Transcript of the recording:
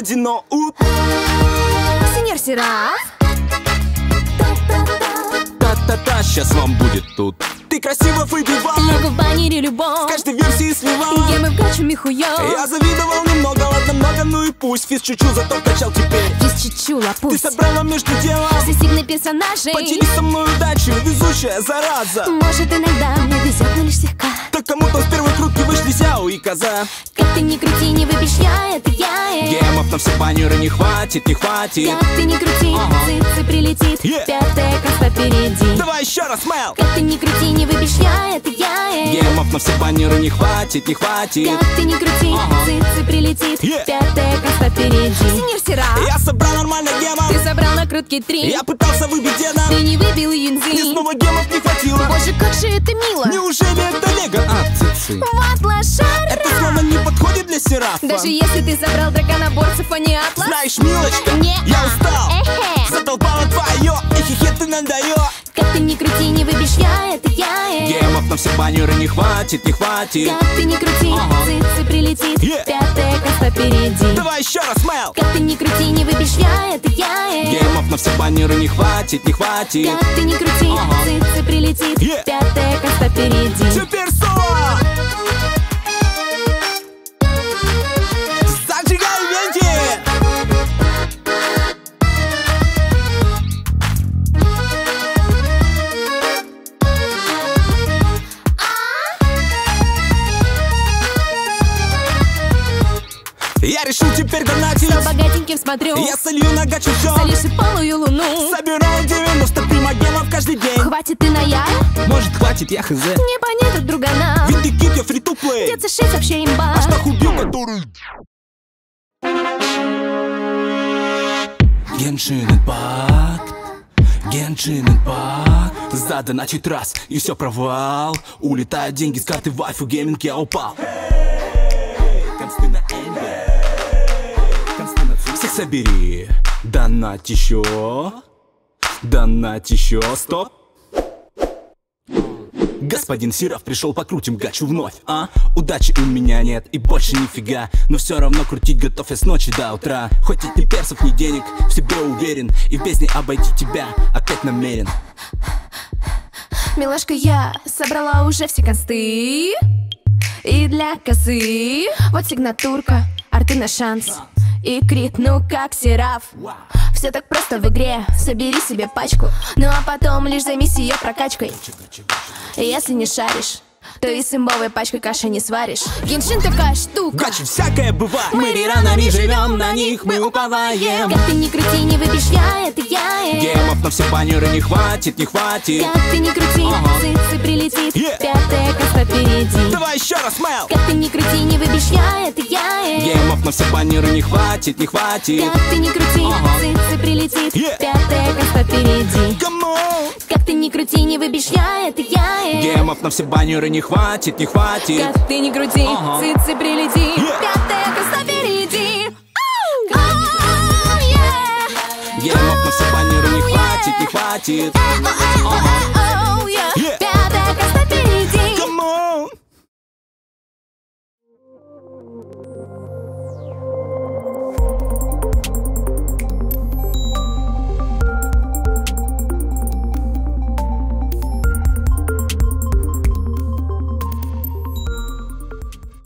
заведено. Сеньор Сераф. Та-та-та, сейчас вам будет тут. Ты красиво выбивал, Лего в баннере любовь. в каждой версии сливал. Гемы в гачу михуё. Я завидовал немного, ладно много, ну и пусть. Физ чуть-чуть, зато качал теперь. Есть чучула, Ты пусть. собрала между делом. Все сигны персонажей. Поделись со мной удачей, везучая зараза. Может, иногда мне везет, но лишь слегка. Так кому-то с первой крутки вышли Сяо и Коза. Как ты не крути, не выбьешь, это я. Гемов на все баннеры не хватит, не хватит. Как ты не крути, цыцы прилетит. Пятая каста впереди. Давай еще раз, Мэл. Как ты не крути, не выбьешь, это я. Гемов на все баннеры не хватит, не хватит. Как ты не крути, цыцы прилетит. Пятая каста впереди. Сеньор Сераф. Я собрал нормально гемов. Ты собрал на крутке 3. Я пытался выбить деда. Ты не выбил Мне юнзы. снова гемов не хватило. Боже, как же это мило. Неужели это Лего? Цицы. Вот лошара. Это снова не подходит для Серафа. Даже если ты собрал драконоборцев, а не атлас. Знаешь, милочка, Не, я устал. Эхе. Задолбала твое, эхе, ты надоё. Как ты не крути, не выбьешь, это я. Гемов на все баннеры не хватит, не хватит. Как ты не крути, цыцы прилетит. Пятая каста впереди. Давай еще раз, Мэл. Как ты не крути, не выбьешь, это я. Гемов на все баннеры не хватит, не хватит. Как ты не крути, цыцы прилетит. Пятая каста впереди. Супер соло! Зажигай венти! Я решил теперь донатить. Все богатеньким смотрю. Я солью на гачу всё. Солишь и полую луну. Собираю 90 примагемов каждый день. Хватит и на я. Может хватит, я хз. Не понять друг друга нам. Ведь ты кит, я фри-ту-плей. Деться 6 вообще имба. Аж так убил, который... Геншин Импакт, Геншин Импакт. Задоначить раз, и все провал. Улетают деньги с карты вайфу, гейминг, я упал. Всех собери, донать еще. Донать еще, стоп. Господин Сераф пришел, покрутим гачу вновь, а? Удачи у меня нет и больше нифига. Но все равно крутить готов я с ночи до утра. Хоть и ни персов, ни денег, в себе уверен. И в песне обойти тебя опять намерен. Милашка, я собрала уже все косты. И для косы вот сигнатурка, арты на шанс. И крит, ну как Сераф. Все так просто в игре, собери себе пачку. Ну а потом лишь займись ее прокачкой. Если не шаришь, то и с имбовой пачкой каши не сваришь. Геншин такая штука. Гачи всякое бывает. Мы реранами живем, на них мы уповаем. Как ты не крути, не выбьешь, это я. Гемов на все баннеры не хватит, не хватит. Как ты не крути, цыцы прилетит. Пятая каста впереди. Давай еще раз, Мэл. Как ты не крути, не выбьешь, это я. Гемов на все баннеры не хватит, не хватит. Как ты не крути, цыцы прилетит. Пятая каста впереди. Come on. Как ты не крути, не выбьешь, это я. Гемов на все баннеры не хватит, не хватит. Как ты не крути, цыцы прилети. Пятая каста впереди. Гемов на все баннеры не хватит, не хватит.